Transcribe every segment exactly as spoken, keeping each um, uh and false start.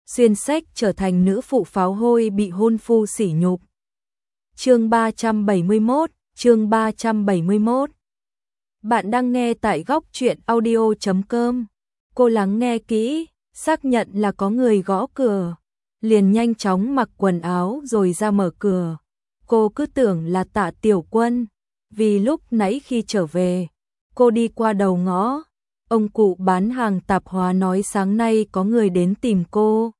xuyên sách trở thành nữ phụ pháo hôi bị hôn phu sỉ nhục. Chương ba trăm bảy mươi mốt, chương ba trăm bảy mươi mốt. Bạn đang nghe tại góc truyện audio chấm com. Cô lắng nghe kỹ, xác nhận là có người gõ cửa, liền nhanh chóng mặc quần áo rồi ra mở cửa. Cô cứ tưởng là Tạ Tiểu Quân, vì lúc nãy khi trở về, cô đi qua đầu ngõ, ông cụ bán hàng tạp hóa nói sáng nay có người đến tìm cô.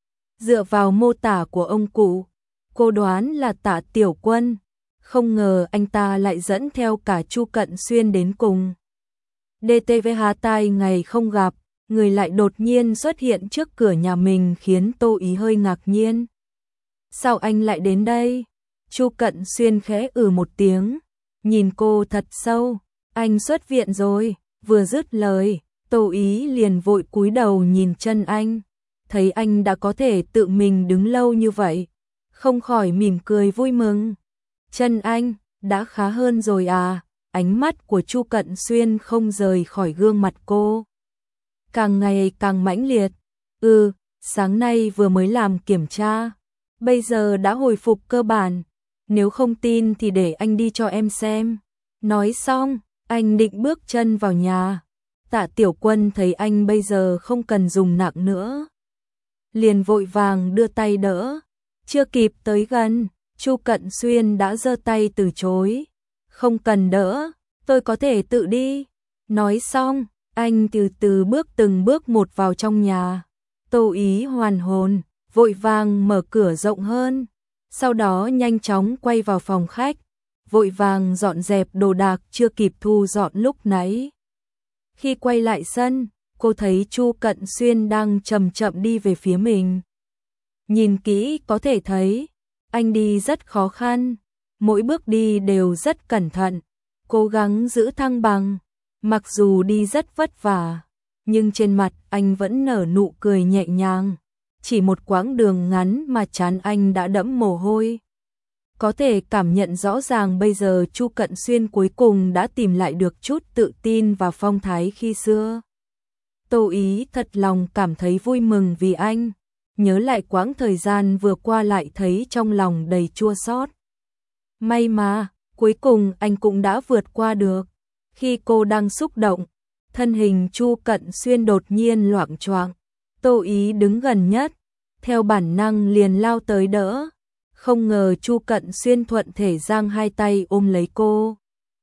Dựa vào mô tả của ông cụ, cô đoán là Tạ Tiểu Quân, không ngờ anh ta lại dẫn theo cả Chu Cận Xuyên đến cùng. đê tê vê há tai ngày không gặp, người lại đột nhiên xuất hiện trước cửa nhà mình khiến Tô Ý hơi ngạc nhiên. Sao anh lại đến đây? Chu Cận Xuyên khẽ ừ một tiếng, nhìn cô thật sâu. Anh xuất viện rồi. Vừa dứt lời, Tô Ý liền vội cúi đầu nhìn chân anh, thấy anh đã có thể tự mình đứng lâu như vậy, không khỏi mỉm cười vui mừng. Chân anh đã khá hơn rồi à? Ánh mắt của Chu Cận Xuyên không rời khỏi gương mặt cô, càng ngày càng mãnh liệt. Ừ, sáng nay vừa mới làm kiểm tra, bây giờ đã hồi phục cơ bản, nếu không tin thì để anh đi cho em xem. Nói xong, anh định bước chân vào nhà. Tạ Tiểu Quân thấy anh bây giờ không cần dùng nặng nữa, liền vội vàng đưa tay đỡ. Chưa kịp tới gần, Chu Cận Xuyên đã giơ tay từ chối. Không cần đỡ, tôi có thể tự đi. Nói xong, anh từ từ bước từng bước một vào trong nhà. Tô Ý hoàn hồn, vội vàng mở cửa rộng hơn, sau đó nhanh chóng quay vào phòng khách, vội vàng dọn dẹp đồ đạc chưa kịp thu dọn lúc nãy. Khi quay lại sân, cô thấy Chu Cận Xuyên đang chậm chậm đi về phía mình. Nhìn kỹ có thể thấy, anh đi rất khó khăn, mỗi bước đi đều rất cẩn thận, cố gắng giữ thăng bằng. Mặc dù đi rất vất vả, nhưng trên mặt anh vẫn nở nụ cười nhẹ nhàng. Chỉ một quãng đường ngắn mà trán anh đã đẫm mồ hôi. Có thể cảm nhận rõ ràng bây giờ Chu Cận Xuyên cuối cùng đã tìm lại được chút tự tin và phong thái khi xưa. Tô Ý thật lòng cảm thấy vui mừng vì anh, nhớ lại quãng thời gian vừa qua lại thấy trong lòng đầy chua xót. May mà, cuối cùng anh cũng đã vượt qua được. Khi cô đang xúc động, thân hình Chu Cận Xuyên đột nhiên loạng choạng. Tô Ý đứng gần nhất, theo bản năng liền lao tới đỡ. Không ngờ Chu Cận Xuyên thuận thể giang hai tay ôm lấy cô.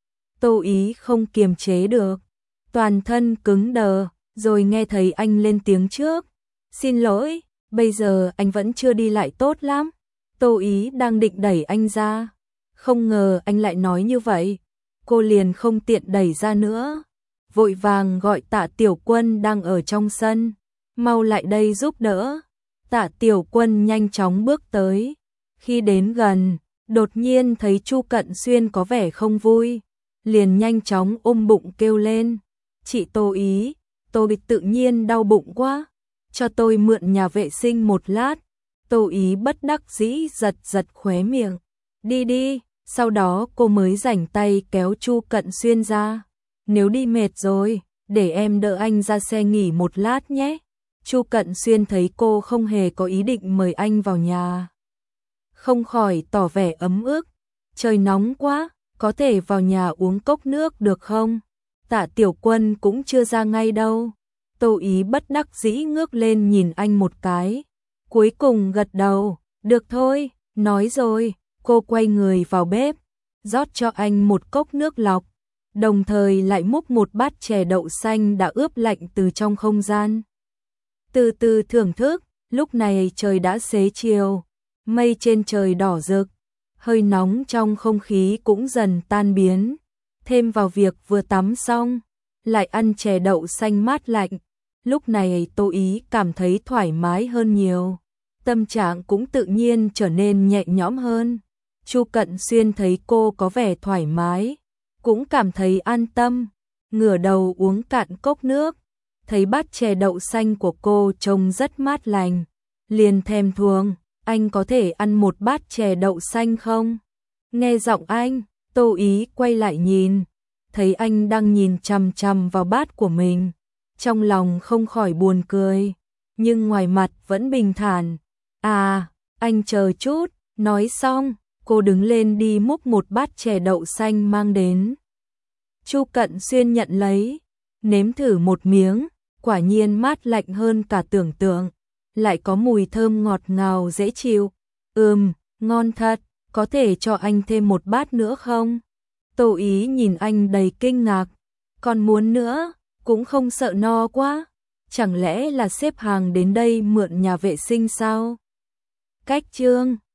Tô Ý không kiềm chế được, toàn thân cứng đờ, rồi nghe thấy anh lên tiếng trước. Xin lỗi, bây giờ anh vẫn chưa đi lại tốt lắm. Tô Ý đang định đẩy anh ra, không ngờ anh lại nói như vậy. Cô liền không tiện đẩy ra nữa, vội vàng gọi Tạ Tiểu Quân đang ở trong sân, mau lại đây giúp đỡ. Tạ Tiểu Quân nhanh chóng bước tới. Khi đến gần, đột nhiên thấy Chu Cận Xuyên có vẻ không vui, liền nhanh chóng ôm bụng kêu lên. Chị Tô Ý, tôi tự nhiên đau bụng quá, cho tôi mượn nhà vệ sinh một lát. Tô Ý bất đắc dĩ giật giật khóe miệng. Đi đi, sau đó cô mới rảnh tay kéo Chu Cận Xuyên ra. Nếu đi mệt rồi, để em đỡ anh ra xe nghỉ một lát nhé. Chu Cận Xuyên thấy cô không hề có ý định mời anh vào nhà, không khỏi tỏ vẻ ấm ức. Trời nóng quá, có thể vào nhà uống cốc nước được không? Tạ Tiểu Quân cũng chưa ra ngay đâu. Tô Ý bất đắc dĩ ngước lên nhìn anh một cái, cuối cùng gật đầu. Được thôi, nói rồi. Cô quay người vào bếp, rót cho anh một cốc nước lọc, đồng thời lại múc một bát chè đậu xanh đã ướp lạnh từ trong không gian. Từ từ thưởng thức. Lúc này trời đã xế chiều, mây trên trời đỏ rực, hơi nóng trong không khí cũng dần tan biến. Thêm vào việc vừa tắm xong, lại ăn chè đậu xanh mát lạnh, lúc này Tô Ý cảm thấy thoải mái hơn nhiều, tâm trạng cũng tự nhiên trở nên nhẹ nhõm hơn. Chu Cận Xuyên thấy cô có vẻ thoải mái, cũng cảm thấy an tâm, ngửa đầu uống cạn cốc nước, thấy bát chè đậu xanh của cô trông rất mát lành, liền thèm thuồng. Anh có thể ăn một bát chè đậu xanh không? Nghe giọng anh, Tô Ý quay lại nhìn, thấy anh đang nhìn chằm chằm vào bát của mình, trong lòng không khỏi buồn cười, nhưng ngoài mặt vẫn bình thản. À, anh chờ chút, nói xong, cô đứng lên đi múc một bát chè đậu xanh mang đến. Chu Cận Xuyên nhận lấy, nếm thử một miếng, quả nhiên mát lạnh hơn cả tưởng tượng, lại có mùi thơm ngọt ngào dễ chịu. Ừm, ngon thật, có thể cho anh thêm một bát nữa không? Tô Ý nhìn anh đầy kinh ngạc, còn muốn nữa, cũng không sợ no quá, chẳng lẽ là xếp hàng đến đây mượn nhà vệ sinh sao? Cách chương